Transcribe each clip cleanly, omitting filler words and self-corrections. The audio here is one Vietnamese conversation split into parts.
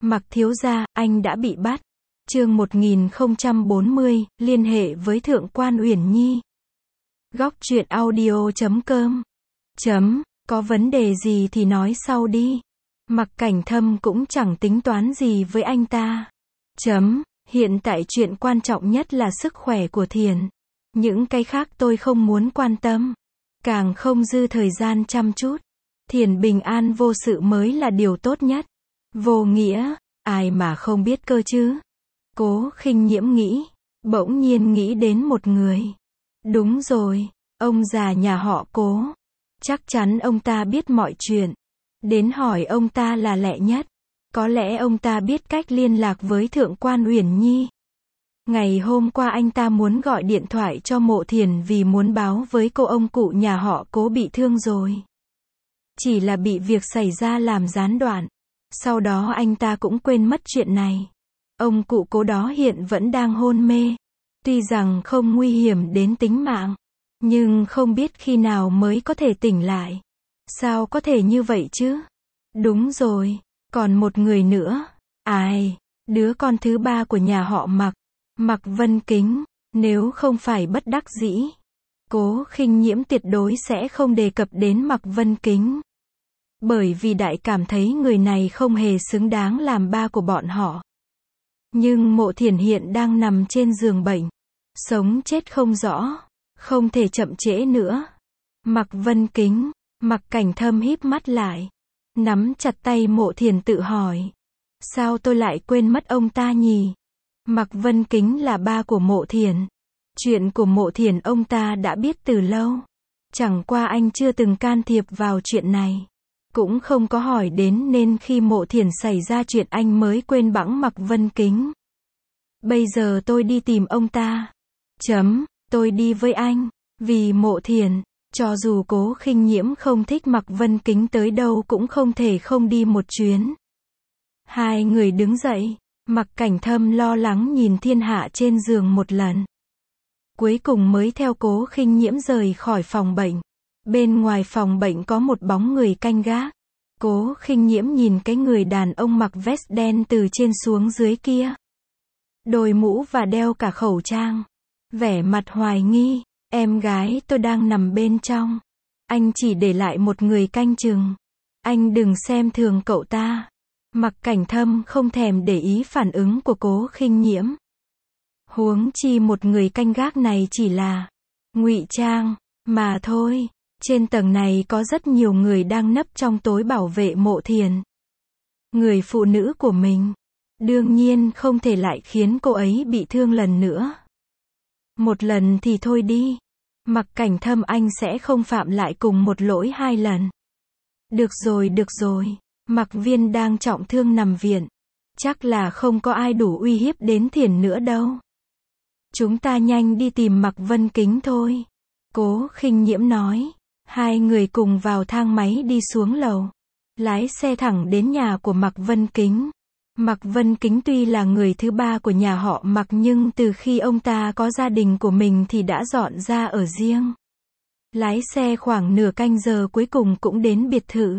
Mặc thiếu gia, anh đã bị bắt. Chương 1040, liên hệ với Thượng quan Uyển Nhi. Góc truyện audio.com. Có vấn đề gì thì nói sau đi. Mặc Cảnh Thâm cũng chẳng tính toán gì với anh ta. Hiện tại chuyện quan trọng nhất là sức khỏe của Thiền. Những cái khác tôi không muốn quan tâm. Càng không dư thời gian chăm chút. Thiền bình an vô sự mới là điều tốt nhất. Vô nghĩa, ai mà không biết cơ chứ. Cố Khinh Nhiễm nghĩ, bỗng nhiên nghĩ đến một người. Đúng rồi, ông già nhà họ Cố. Chắc chắn ông ta biết mọi chuyện. Đến hỏi ông ta là lẹ nhất. Có lẽ ông ta biết cách liên lạc với Thượng quan Uyển Nhi. Ngày hôm qua anh ta muốn gọi điện thoại cho Mộ Thiền vì muốn báo với cô ông cụ nhà họ Cố bị thương rồi. Chỉ là bị việc xảy ra làm gián đoạn. Sau đó anh ta cũng quên mất chuyện này. Ông cụ Cố đó hiện vẫn đang hôn mê. Tuy rằng không nguy hiểm đến tính mạng, nhưng không biết khi nào mới có thể tỉnh lại. Sao có thể như vậy chứ? Đúng rồi, còn một người nữa. Ai? Đứa con thứ ba của nhà họ Mặc. Mặc Vân Kính. Nếu không phải bất đắc dĩ, Cố Khinh Nhiễm tuyệt đối sẽ không đề cập đến Mặc Vân Kính. Bởi vì đại cảm thấy người này không hề xứng đáng làm ba của bọn họ. Nhưng Mộ Thiền hiện đang nằm trên giường bệnh. Sống chết không rõ. Không thể chậm trễ nữa. Mặc Vân Kính. Mặc Cảnh Thâm híp mắt lại. Nắm chặt tay Mộ Thiền tự hỏi. Sao tôi lại quên mất ông ta nhỉ? Mặc Vân Kính là ba của Mộ Thiền. Chuyện của Mộ Thiền ông ta đã biết từ lâu. Chẳng qua anh chưa từng can thiệp vào chuyện này. Cũng không có hỏi đến nên khi Mộ Thiền xảy ra chuyện anh mới quên bẵng Mặc Vân Kính. Bây giờ tôi đi tìm ông ta. Tôi đi với anh. Vì Mộ Thiền, cho dù Cố Khinh Nhiễm không thích Mặc Vân Kính tới đâu cũng không thể không đi một chuyến. Hai người đứng dậy. Mặc Cảnh Thâm lo lắng nhìn thiên hạ trên giường một lần. Cuối cùng mới theo Cố Khinh Nhiễm rời khỏi phòng bệnh. Bên ngoài phòng bệnh có một bóng người canh gác. Cố Khinh Nhiễm nhìn cái người đàn ông mặc vest đen từ trên xuống dưới kia. Đội mũ và đeo cả khẩu trang. Vẻ mặt hoài nghi. Em gái tôi đang nằm bên trong. Anh chỉ để lại một người canh chừng. Anh đừng xem thường cậu ta. Mặc Cảnh Thâm không thèm để ý phản ứng của Cố Khinh Nhiễm. Huống chi một người canh gác này chỉ là ngụy trang mà thôi. Trên tầng này có rất nhiều người đang nấp trong tối bảo vệ Mộ Thiền. Người phụ nữ của mình. Đương nhiên không thể lại khiến cô ấy bị thương lần nữa. Một lần thì thôi đi. Mặc Cảnh Thâm anh sẽ không phạm lại cùng một lỗi hai lần. Được rồi. Mặc Viên đang trọng thương nằm viện. Chắc là không có ai đủ uy hiếp đến Thiền nữa đâu. Chúng ta nhanh đi tìm Mặc Vân Kính thôi. Cố Khinh Nhiễm nói. Hai người cùng vào thang máy đi xuống lầu. Lái xe thẳng đến nhà của Mặc Vân Kính. Mặc Vân Kính tuy là người thứ ba của nhà họ Mặc nhưng từ khi ông ta có gia đình của mình thì đã dọn ra ở riêng. Lái xe khoảng nửa canh giờ cuối cùng cũng đến biệt thự.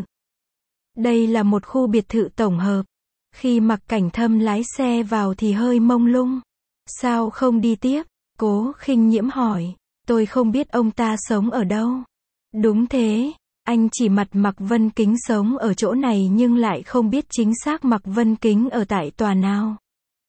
Đây là một khu biệt thự tổng hợp. Khi Mặc Cảnh Thâm lái xe vào thì hơi mông lung. Sao không đi tiếp? Cố Khinh Nhiễm hỏi. Tôi không biết ông ta sống ở đâu. Đúng thế, anh chỉ mặt Mặc Vân Kính sống ở chỗ này nhưng lại không biết chính xác Mặc Vân Kính ở tại tòa nào.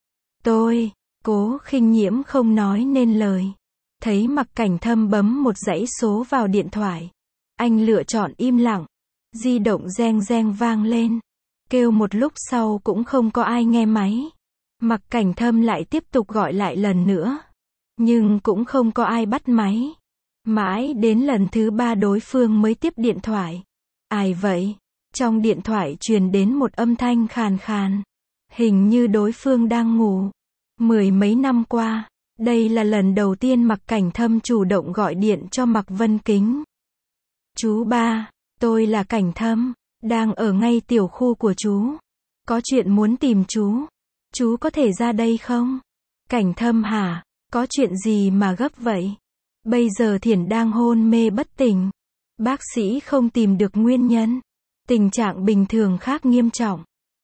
Cố Khinh Nhiễm không nói nên lời. Thấy Mặc Cảnh Thâm bấm một dãy số vào điện thoại. Anh lựa chọn im lặng. Di động reng reng vang lên. Kêu một lúc sau cũng không có ai nghe máy. Mặc Cảnh Thâm lại tiếp tục gọi lại lần nữa. Nhưng cũng không có ai bắt máy. Mãi đến lần thứ ba đối phương mới tiếp điện thoại. Ai vậy? Trong điện thoại truyền đến một âm thanh khàn khàn. Hình như đối phương đang ngủ. Mười mấy năm qua, đây là lần đầu tiên Mặc Cảnh Thâm chủ động gọi điện cho Mặc Vân Kính. Chú ba, tôi là Cảnh Thâm, đang ở ngay tiểu khu của chú. Có chuyện muốn tìm chú. Chú có thể ra đây không? Cảnh Thâm hả? Có chuyện gì mà gấp vậy? Bây giờ Thiển đang hôn mê bất tỉnh. Bác sĩ không tìm được nguyên nhân. Tình trạng bình thường khác nghiêm trọng.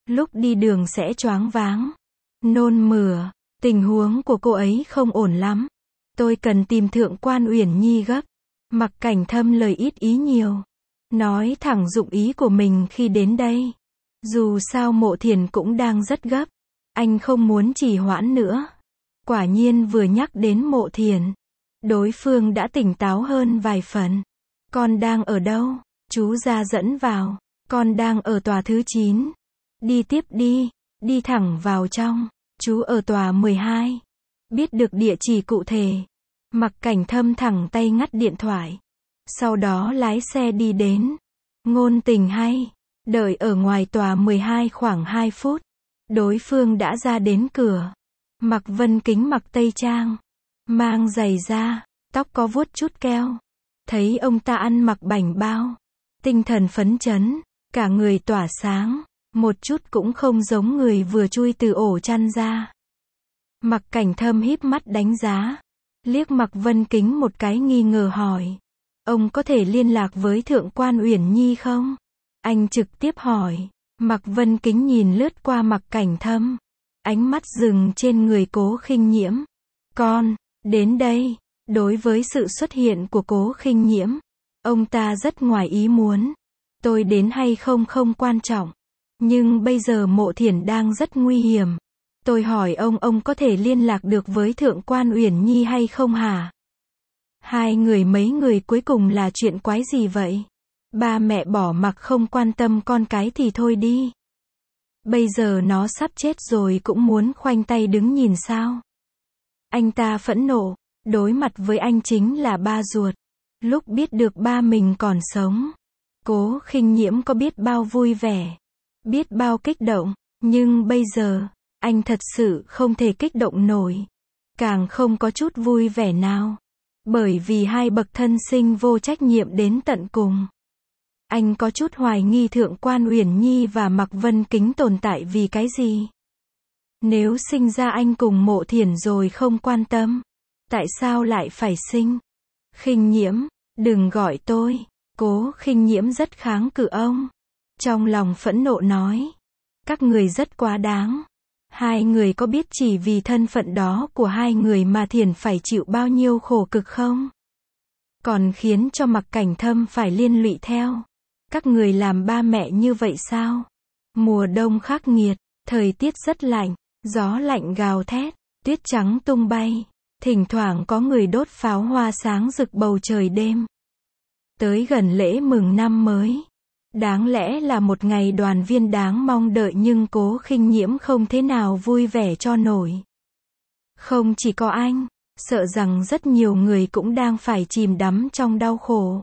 lúc đi đường sẽ choáng váng, nôn mửa, tình huống của cô ấy không ổn lắm. Tôi cần tìm Thượng quan Uyển Nhi gấp. Mặc Cảnh Thâm lời ít ý nhiều, nói thẳng dụng ý của mình khi đến đây. Dù sao Mộ Thiền cũng đang rất gấp, anh không muốn trì hoãn nữa. Quả nhiên vừa nhắc đến Mộ Thiền, đối phương đã tỉnh táo hơn vài phần. Con đang ở đâu? Chú ra dẫn vào. Con đang ở tòa thứ 9. Đi tiếp đi, đi thẳng vào trong. Chú ở tòa 12. Biết được địa chỉ cụ thể. Mặc Cảnh Thâm thẳng tay ngắt điện thoại. Sau đó lái xe đi đến. Ngôn tình hay. Đợi ở ngoài tòa 12 khoảng 2 phút. Đối phương đã ra đến cửa. Mạc Vân Kính mặc tây trang, mang giày da, tóc có vuốt chút keo. Thấy ông ta ăn mặc bảnh bao, tinh thần phấn chấn, cả người tỏa sáng, một chút cũng không giống người vừa chui từ ổ chăn ra. Mặc Cảnh Thâm híp mắt đánh giá, liếc Mạc Vân Kính một cái nghi ngờ hỏi. Ông có thể liên lạc với Thượng quan Uyển Nhi không? Anh trực tiếp hỏi. Mạc Vân Kính nhìn lướt qua Mạc Cảnh Thâm. Ánh mắt dừng trên người Cố Khinh Nhiễm. Con, đến đây. Đối với sự xuất hiện của Cố Khinh Nhiễm, ông ta rất ngoài ý muốn. Tôi đến hay không không quan trọng. Nhưng bây giờ Mộ Thiển đang rất nguy hiểm. Tôi hỏi ông có thể liên lạc được với Thượng quan Uyển Nhi hay không hả? Hai người mấy người cuối cùng là chuyện quái gì vậy? Ba mẹ bỏ mặc không quan tâm con cái thì thôi đi. Bây giờ nó sắp chết rồi cũng muốn khoanh tay đứng nhìn sao? Anh ta phẫn nộ, đối mặt với anh chính là ba ruột. Lúc biết được ba mình còn sống, Cố Khinh Nhiễm có biết bao vui vẻ, biết bao kích động, nhưng bây giờ, anh thật sự không thể kích động nổi, càng không có chút vui vẻ nào, bởi vì hai bậc thân sinh vô trách nhiệm đến tận cùng. Anh có chút hoài nghi Thượng quan Uyển Nhi và Mạc Vân Kính tồn tại vì cái gì? Nếu sinh ra anh cùng Mộ Thiển rồi không quan tâm, tại sao lại phải sinh? Khinh Nhiễm, đừng gọi tôi. Cố Khinh Nhiễm rất kháng cự ông. Trong lòng phẫn nộ nói. Các người rất quá đáng. Hai người có biết chỉ vì thân phận đó của hai người mà Thiển phải chịu bao nhiêu khổ cực không? Còn khiến cho Mạc Cảnh Thâm phải liên lụy theo. Các người làm ba mẹ như vậy sao? Mùa đông khắc nghiệt, thời tiết rất lạnh, gió lạnh gào thét, tuyết trắng tung bay, thỉnh thoảng có người đốt pháo hoa sáng rực bầu trời đêm. Tới gần lễ mừng năm mới, đáng lẽ là một ngày đoàn viên đáng mong đợi nhưng Cố Khinh Nhiễm không thế nào vui vẻ cho nổi. Không chỉ có anh, sợ rằng rất nhiều người cũng đang phải chìm đắm trong đau khổ.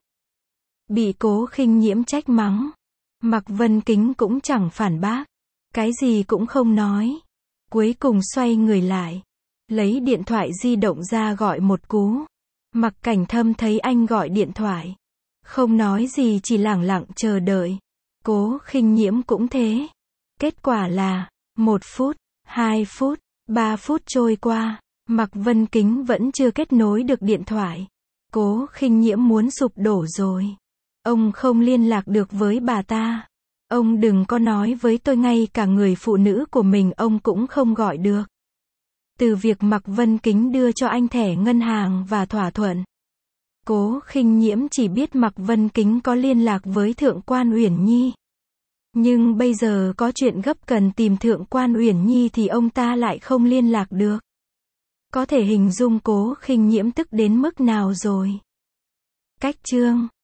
Bị Cố Khinh Nhiễm trách mắng, Mạc Vân Kính cũng chẳng phản bác, cái gì cũng không nói. Cuối cùng xoay người lại, lấy điện thoại di động ra gọi một cú. Mạc Cảnh Thâm thấy anh gọi điện thoại, không nói gì chỉ lẳng lặng chờ đợi. Cố Khinh Nhiễm cũng thế. Kết quả là, 1 phút, 2 phút, 3 phút trôi qua, Mạc Vân Kính vẫn chưa kết nối được điện thoại. Cố Khinh Nhiễm muốn sụp đổ rồi. Ông không liên lạc được với bà ta. Ông đừng có nói với tôi ngay cả người phụ nữ của mình ông cũng không gọi được. Từ việc Mạc Vân Kính đưa cho anh thẻ ngân hàng và thỏa thuận, Cố Khinh Nhiễm chỉ biết Mạc Vân Kính có liên lạc với Thượng quan Uyển Nhi. Nhưng bây giờ có chuyện gấp cần tìm Thượng quan Uyển Nhi thì ông ta lại không liên lạc được. Có thể hình dung Cố Khinh Nhiễm tức đến mức nào rồi. Cách chương